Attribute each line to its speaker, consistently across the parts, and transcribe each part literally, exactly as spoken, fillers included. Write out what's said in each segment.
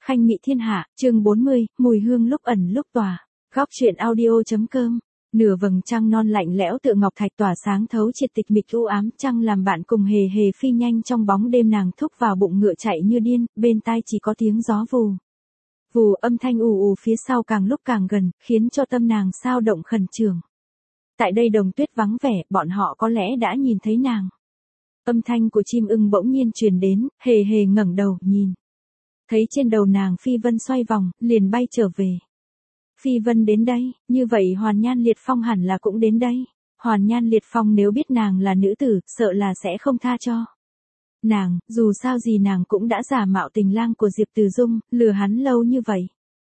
Speaker 1: Khanh Mị Thiên Hạ, chương bốn mươi, mùi hương lúc ẩn lúc tỏa. Góc truyện audio.com. Nửa vầng trăng non lạnh lẽo tựa ngọc thạch tỏa sáng thấu triệt tịch mịch u ám, trăng làm bạn cùng hề hề phi nhanh trong bóng đêm, nàng thúc vào bụng ngựa chạy như điên, bên tai chỉ có tiếng gió vù. Vù, âm thanh ù ù phía sau càng lúc càng gần, khiến cho tâm nàng sao động khẩn trương. Tại đây đồng tuyết vắng vẻ, bọn họ có lẽ đã nhìn thấy nàng. Âm thanh của chim ưng bỗng nhiên truyền đến, hề hề ngẩng đầu, nhìn. Thấy trên đầu nàng Phi Vân xoay vòng, liền bay trở về. Phi Vân đến đây, như vậy Hoàn Nhan Liệt Phong hẳn là cũng đến đây. Hoàn Nhan Liệt Phong nếu biết nàng là nữ tử, sợ là sẽ không tha cho nàng, dù sao gì nàng cũng đã giả mạo tình lang của Diệp Từ Dung, lừa hắn lâu như vậy.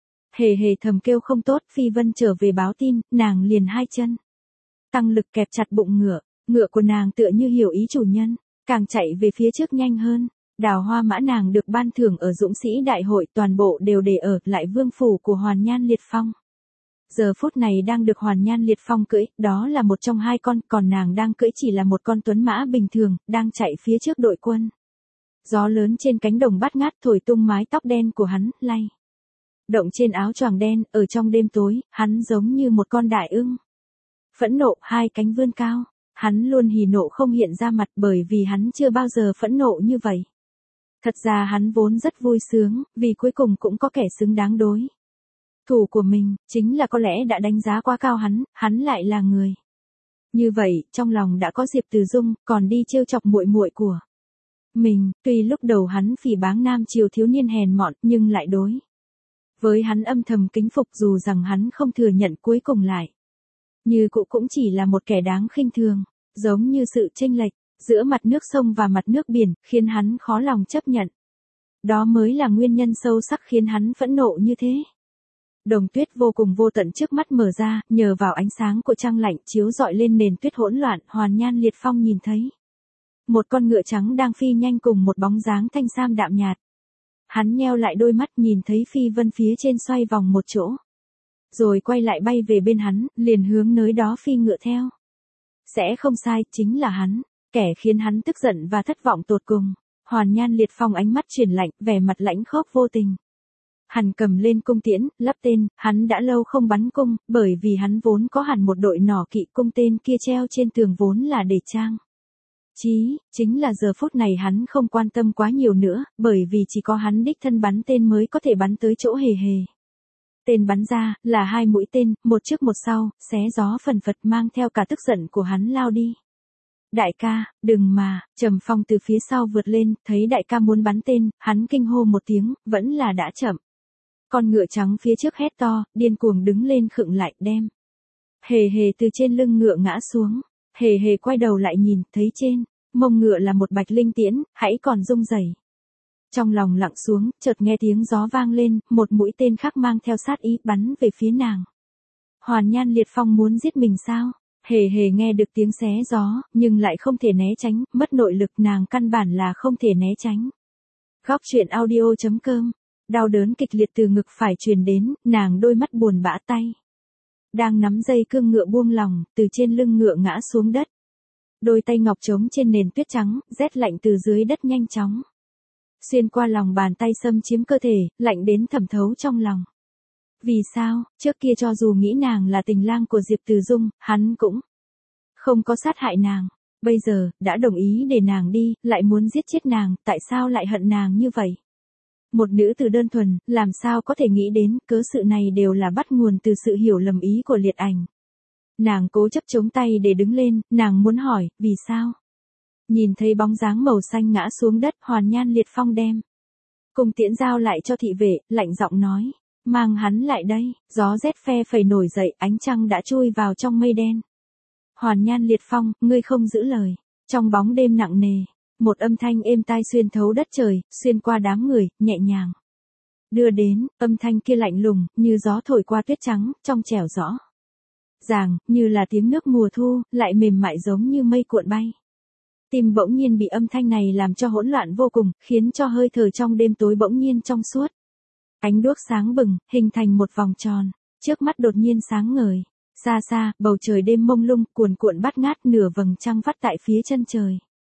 Speaker 1: Hề hề thầm kêu không tốt, Phi Vân trở về báo tin, nàng liền hai chân tăng lực kẹp chặt bụng ngựa, ngựa của nàng tựa như hiểu ý chủ nhân, càng chạy về phía trước nhanh hơn. Đào hoa mã nàng được ban thưởng ở Dũng sĩ đại hội, toàn bộ đều để ở lại vương phủ của Hoàn Nhan Liệt Phong. Giờ phút này đang được Hoàn Nhan Liệt Phong cưỡi, đó là một trong hai con, còn nàng đang cưỡi chỉ là một con tuấn mã bình thường, đang chạy phía trước đội quân. Gió lớn trên cánh đồng bát ngát thổi tung mái tóc đen của hắn, lay động trên áo choàng đen, ở trong đêm tối, hắn giống như một con đại ưng. Phẫn nộ, hai cánh vươn cao, hắn luôn hỉ nộ không hiện ra mặt bởi vì hắn chưa bao giờ phẫn nộ như vậy. Thật ra hắn vốn rất vui sướng, vì cuối cùng cũng có kẻ xứng đáng đối thủ của mình, chính là có lẽ đã đánh giá quá cao hắn, hắn lại là người như vậy, trong lòng đã có Diệp Từ Dung, còn đi trêu chọc muội muội của mình, tuy lúc đầu hắn phỉ báng nam triều thiếu niên hèn mọn, nhưng lại đối với hắn âm thầm kính phục, dù rằng hắn không thừa nhận, cuối cùng lại như cụ cũng chỉ là một kẻ đáng khinh thường, giống như sự chênh lệch giữa mặt nước sông và mặt nước biển, khiến hắn khó lòng chấp nhận. Đó mới là nguyên nhân sâu sắc khiến hắn phẫn nộ như thế. Đồng tuyết vô cùng vô tận trước mắt mở ra, nhờ vào ánh sáng của trăng lạnh chiếu rọi lên nền tuyết hỗn loạn, Hoàn Nhan Liệt Phong nhìn thấy một con ngựa trắng đang phi nhanh cùng một bóng dáng thanh sam đạm nhạt. Hắn nheo lại đôi mắt, nhìn thấy Phi Vân phía trên xoay vòng một chỗ, rồi quay lại bay về bên hắn, liền hướng nơi đó phi ngựa theo. Sẽ không sai, chính là hắn. Kẻ khiến hắn tức giận và thất vọng tột cùng. Hoàn Nhan Liệt Phong ánh mắt chuyển lạnh, vẻ mặt lãnh khốc vô tình. Hắn cầm lên cung tiễn, lắp tên, hắn đã lâu không bắn cung, bởi vì hắn vốn có hẳn một đội nỏ kỵ, cung tên kia treo trên tường vốn là để trang trí, chính là giờ phút này hắn không quan tâm quá nhiều nữa, bởi vì chỉ có hắn đích thân bắn tên mới có thể bắn tới chỗ hề hề. Tên bắn ra, là hai mũi tên, một trước một sau, xé gió phần phật, mang theo cả tức giận của hắn lao đi. Đại ca, đừng mà, Trầm Phong từ phía sau vượt lên, thấy đại ca muốn bắn tên, hắn kinh hô một tiếng, vẫn là đã chậm. Con ngựa trắng phía trước hét to, điên cuồng đứng lên khựng lại, đem hề hề từ trên lưng ngựa ngã xuống. Hề hề quay đầu lại nhìn, thấy trên mông ngựa là một bạch linh tiễn, hãy còn rung rẩy. Trong lòng lặng xuống, chợt nghe tiếng gió vang lên, một mũi tên khác mang theo sát ý bắn về phía nàng. Hoàn Nhan Liệt Phong muốn giết mình sao? Hề hề nghe được tiếng xé gió, nhưng lại không thể né tránh, mất nội lực, nàng căn bản là không thể né tránh. Góc truyện audio.com. Đau đớn kịch liệt từ ngực phải truyền đến, nàng đôi mắt buồn bã, tay đang nắm dây cương ngựa buông lỏng, từ trên lưng ngựa ngã xuống đất. Đôi tay ngọc trống trên nền tuyết trắng, rét lạnh từ dưới đất nhanh chóng xuyên qua lòng bàn tay xâm chiếm cơ thể, lạnh đến thẩm thấu trong lòng. Vì sao, trước kia cho dù nghĩ nàng là tình lang của Diệp Từ Dung, hắn cũng không có sát hại nàng. Bây giờ, đã đồng ý để nàng đi, lại muốn giết chết nàng, tại sao lại hận nàng như vậy? Một nữ tử đơn thuần, làm sao có thể nghĩ đến, cớ sự này đều là bắt nguồn từ sự hiểu lầm ý của Liệt Ảnh. Nàng cố chấp chống tay để đứng lên, nàng muốn hỏi, vì sao? Nhìn thấy bóng dáng màu xanh ngã xuống đất, Hoàn Nhan Liệt Phong đem cung tiễn giao lại cho thị vệ, lạnh giọng nói, mang hắn lại đây. Gió rét phe phẩy nổi dậy, ánh trăng đã chui vào trong mây đen. Hoàn Nhan Liệt Phong, ngươi không giữ lời. Trong bóng đêm nặng nề, một âm thanh êm tai xuyên thấu đất trời, xuyên qua đám người, nhẹ nhàng đưa đến, âm thanh kia lạnh lùng, như gió thổi qua tuyết trắng, trong trẻo rõ ràng, như là tiếng nước mùa thu, lại mềm mại giống như mây cuộn bay. Tim bỗng nhiên bị âm thanh này làm cho hỗn loạn vô cùng, khiến cho hơi thở trong đêm tối bỗng nhiên trong suốt. Ánh đuốc sáng bừng, hình thành một vòng tròn, trước mắt đột nhiên sáng ngời. Xa xa, bầu trời đêm mông lung, cuồn cuộn bát ngát, nửa vầng trăng vắt tại phía chân trời.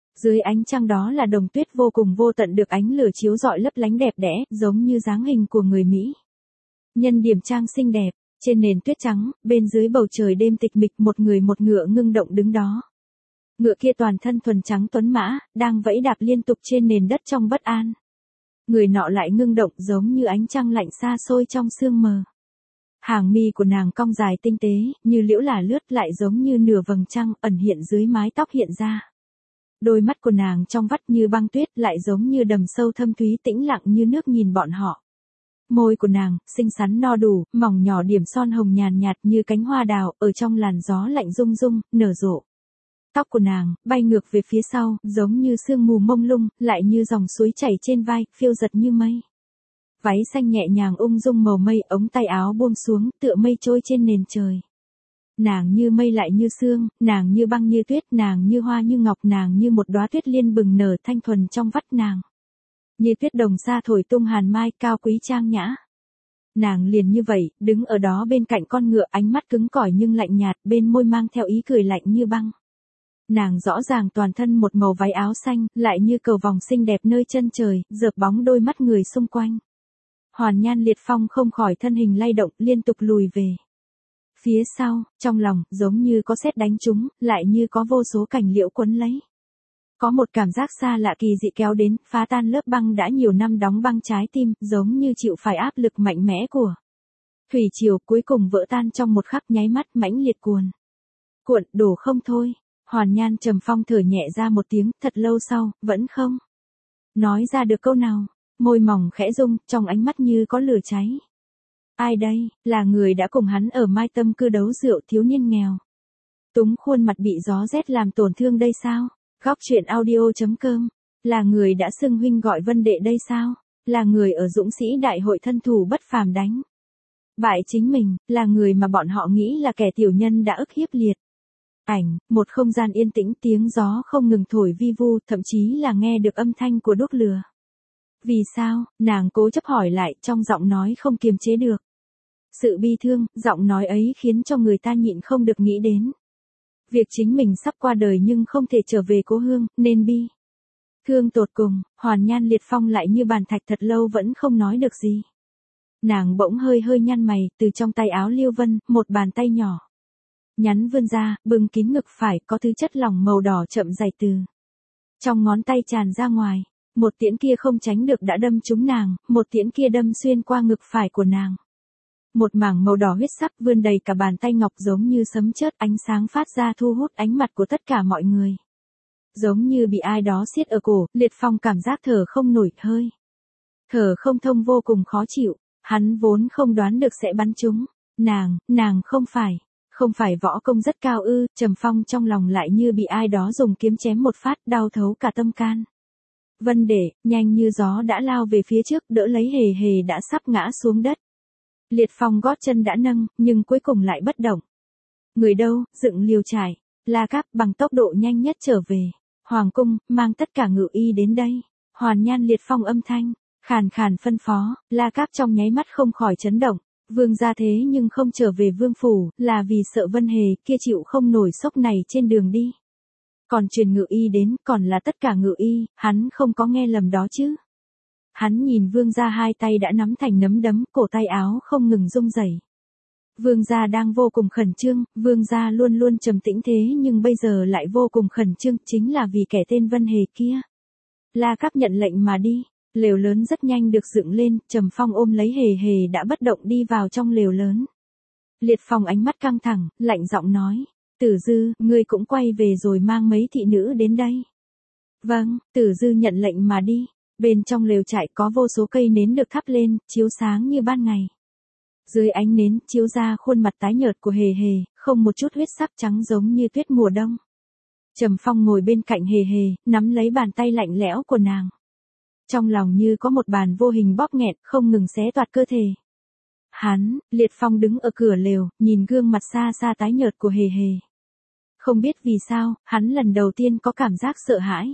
Speaker 1: Dưới ánh trăng đó là đồng tuyết vô cùng vô tận được ánh lửa chiếu rọi lấp lánh đẹp đẽ, giống như dáng hình của người Mỹ. Nhân điểm trang xinh đẹp, trên nền tuyết trắng, bên dưới bầu trời đêm tịch mịch một người một ngựa ngưng động đứng đó. Ngựa kia toàn thân thuần trắng tuấn mã, đang vẫy đạp liên tục trên nền đất trong bất an. Người nọ lại ngưng động giống như ánh trăng lạnh xa xôi trong sương mờ. Hàng mi của nàng cong dài tinh tế, như liễu là lướt lại giống như nửa vầng trăng ẩn hiện dưới mái tóc hiện ra. Đôi mắt của nàng trong vắt như băng tuyết lại giống như đầm sâu thâm thúy tĩnh lặng như nước nhìn bọn họ. Môi của nàng, xinh xắn no đủ, mỏng nhỏ điểm son hồng nhàn nhạt như cánh hoa đào, ở trong làn gió lạnh rung rung, nở rộ. Tóc của nàng, bay ngược về phía sau, giống như sương mù mông lung, lại như dòng suối chảy trên vai, phiêu giật như mây. Váy xanh nhẹ nhàng ung dung màu mây, ống tay áo buông xuống, tựa mây trôi trên nền trời. Nàng như mây lại như sương, nàng như băng như tuyết, nàng như hoa như ngọc, nàng như một đóa tuyết liên bừng nở thanh thuần trong vắt nàng. Như tuyết đồng xa thổi tung hàn mai, cao quý trang nhã. Nàng liền như vậy, đứng ở đó bên cạnh con ngựa, ánh mắt cứng cỏi nhưng lạnh nhạt, bên môi mang theo ý cười lạnh như băng. Nàng rõ ràng toàn thân một màu váy áo xanh, lại như cầu vòng xinh đẹp nơi chân trời, dợp bóng đôi mắt người xung quanh. Hoàn Nhan Liệt Phong không khỏi thân hình lay động, liên tục lùi về. Phía sau, trong lòng, giống như có sét đánh trúng, lại như có vô số cảnh liễu quấn lấy. Có một cảm giác xa lạ kỳ dị kéo đến, phá tan lớp băng đã nhiều năm đóng băng trái tim, giống như chịu phải áp lực mạnh mẽ của thủy triều, cuối cùng vỡ tan trong một khắc nháy mắt mãnh liệt cuồn. Cuộn, đổ không thôi. Hoàn Nhan Trầm Phong thở nhẹ ra một tiếng, thật lâu sau, vẫn không nói ra được câu nào, môi mỏng khẽ rung, trong ánh mắt như có lửa cháy. Ai đây, là người đã cùng hắn ở Mai Tâm cư đấu rượu, thiếu niên nghèo túng khuôn mặt bị gió rét làm tổn thương đây sao? Góc truyện audio chấm com, là người đã xưng huynh gọi Vân đệ đây sao? Là người ở dũng sĩ đại hội thân thủ bất phàm đánh bại chính mình, là người mà bọn họ nghĩ là kẻ tiểu nhân đã ức hiếp liệt. Ảnh, một không gian yên tĩnh, tiếng gió không ngừng thổi vi vu, thậm chí là nghe được âm thanh của đuốc lửa. Vì sao? Nàng cố chấp hỏi lại, trong giọng nói không kiềm chế được sự bi thương, giọng nói ấy khiến cho người ta nhịn không được nghĩ đến việc chính mình sắp qua đời nhưng không thể trở về cố hương, nên bi thương tột cùng. Hoàn Nhan Liệt Phong lại như bàn thạch, thật lâu vẫn không nói được gì. Nàng bỗng hơi hơi nhăn mày, từ trong tay áo Liêu Vân, một bàn tay nhỏ nhắn vươn ra, bưng kín ngực phải, có thứ chất lỏng màu đỏ chậm rãi từ trong ngón tay tràn ra ngoài. Một tiễn kia không tránh được đã đâm trúng nàng, một tiễn kia đâm xuyên qua ngực phải của nàng. Một mảng màu đỏ huyết sắc vươn đầy cả bàn tay ngọc, giống như sấm chớp, ánh sáng phát ra thu hút ánh mặt của tất cả mọi người. Giống như bị ai đó siết ở cổ, Liệt Phong cảm giác thở không nổi hơi. Thở không thông, vô cùng khó chịu, hắn vốn không đoán được sẽ bắn trúng. Nàng, nàng không phải, không phải võ công rất cao ư? Trầm Phong trong lòng lại như bị ai đó dùng kiếm chém một phát, đau thấu cả tâm can. Vân đệ, nhanh như gió đã lao về phía trước, đỡ lấy Hề Hề đã sắp ngã xuống đất. Liệt Phong gót chân đã nâng, nhưng cuối cùng lại bất động. Người đâu, dựng liều trại. La Cáp bằng tốc độ nhanh nhất trở về Hoàng cung, mang tất cả ngự y đến đây. Hoàn Nhan Liệt Phong âm thanh khàn khàn phân phó. La Cáp trong nháy mắt không khỏi chấn động. Vương gia thế nhưng không trở về vương phủ, là vì sợ Vân Hề kia chịu không nổi sốc này trên đường đi. Còn truyền ngự y đến, còn là tất cả ngự y, hắn không có nghe lầm đó chứ. Hắn nhìn vương gia hai tay đã nắm thành nắm đấm, cổ tay áo không ngừng rung rẩy. Vương gia đang vô cùng khẩn trương, vương gia luôn luôn trầm tĩnh thế nhưng bây giờ lại vô cùng khẩn trương, chính là vì kẻ tên Vân Hề kia. La Cáp nhận lệnh mà đi, lều lớn rất nhanh được dựng lên, Trầm Phong ôm lấy Hề Hề đã bất động đi vào trong lều lớn. Liệt Phong ánh mắt căng thẳng, lạnh giọng nói, Tử Dư, ngươi cũng quay về rồi mang mấy thị nữ đến đây. Vâng, Tử Dư nhận lệnh mà đi. Bên trong lều trại có vô số cây nến được thắp lên, chiếu sáng như ban ngày. Dưới ánh nến, chiếu ra khuôn mặt tái nhợt của Hề Hề, không một chút huyết sắc, trắng giống như tuyết mùa đông. Trầm Phong ngồi bên cạnh Hề Hề, nắm lấy bàn tay lạnh lẽo của nàng. Trong lòng như có một bàn vô hình bóp nghẹt, không ngừng xé toạc cơ thể. Hắn, Liệt Phong đứng ở cửa lều, nhìn gương mặt xa xa tái nhợt của Hề Hề. Không biết vì sao, hắn lần đầu tiên có cảm giác sợ hãi.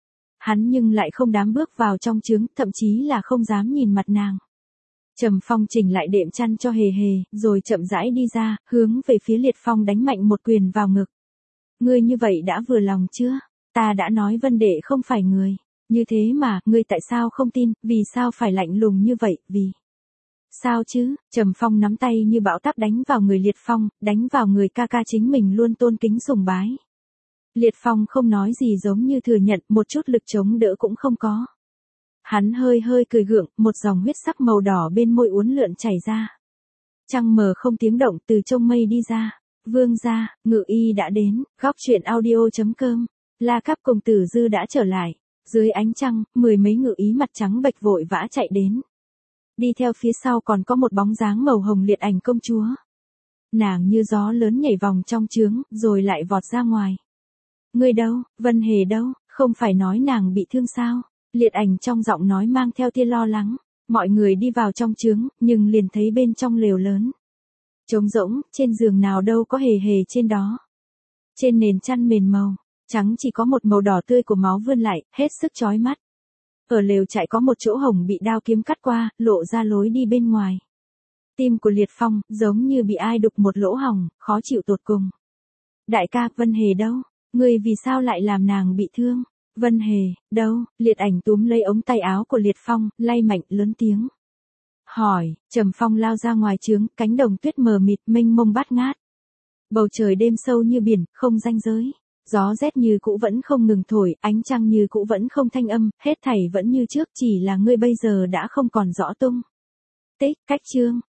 Speaker 1: Hắn nhưng lại không dám bước vào trong trướng, thậm chí là không dám nhìn mặt nàng. Trầm Phong chỉnh lại đệm chăn cho Hề Hề, rồi chậm rãi đi ra, hướng về phía Liệt Phong đánh mạnh một quyền vào ngực. Ngươi như vậy đã vừa lòng chưa? Ta đã nói Vân Đệ không phải người như thế mà, ngươi tại sao không tin, vì sao phải lạnh lùng như vậy, vì... Sao chứ, Trầm Phong nắm tay như bão táp đánh vào người Liệt Phong, đánh vào người ca ca chính mình luôn tôn kính sùng bái. Liệt Phong không nói gì giống như thừa nhận, một chút lực chống đỡ cũng không có. Hắn hơi hơi cười gượng, một dòng huyết sắc màu đỏ bên môi uốn lượn chảy ra. Trăng mờ không tiếng động từ trong mây đi ra. Vương gia, Ngự Y đã đến, góc truyện audio chấm com. La Cáp cùng Tử Dư đã trở lại. Dưới ánh trăng, mười mấy ngự ý mặt trắng bệch vội vã chạy đến. Đi theo phía sau còn có một bóng dáng màu hồng Liệt Ảnh công chúa. Nàng như gió lớn nhảy vòng trong trướng, rồi lại vọt ra ngoài. Người đâu, Vân Hề đâu, không phải nói nàng bị thương sao? Liệt Ảnh trong giọng nói mang theo tia lo lắng. Mọi người đi vào trong trướng, nhưng liền thấy bên trong lều lớn. Trống rỗng, trên giường nào đâu có Hề Hề trên đó. Trên nền chăn mền màu trắng chỉ có một màu đỏ tươi của máu vươn lại, hết sức chói mắt. Ở lều trại có một chỗ hổng bị đao kiếm cắt qua, lộ ra lối đi bên ngoài. Tim của Liệt Phong, giống như bị ai đục một lỗ hổng, khó chịu tột cùng. Đại ca, Vân Hề đâu? Người vì sao lại làm nàng bị thương? Vân Hề, đâu? Liệt Ảnh túm lấy ống tay áo của Liệt Phong, lay mạnh, lớn tiếng. Hỏi, Trầm Phong lao ra ngoài trướng, cánh đồng tuyết mờ mịt, mênh mông bát ngát. Bầu trời đêm sâu như biển, không ranh giới. Gió rét như cũ vẫn không ngừng thổi, ánh trăng như cũ vẫn không thanh âm, hết thảy vẫn như trước, chỉ là ngươi bây giờ đã không còn rõ tung tích. Cách chương,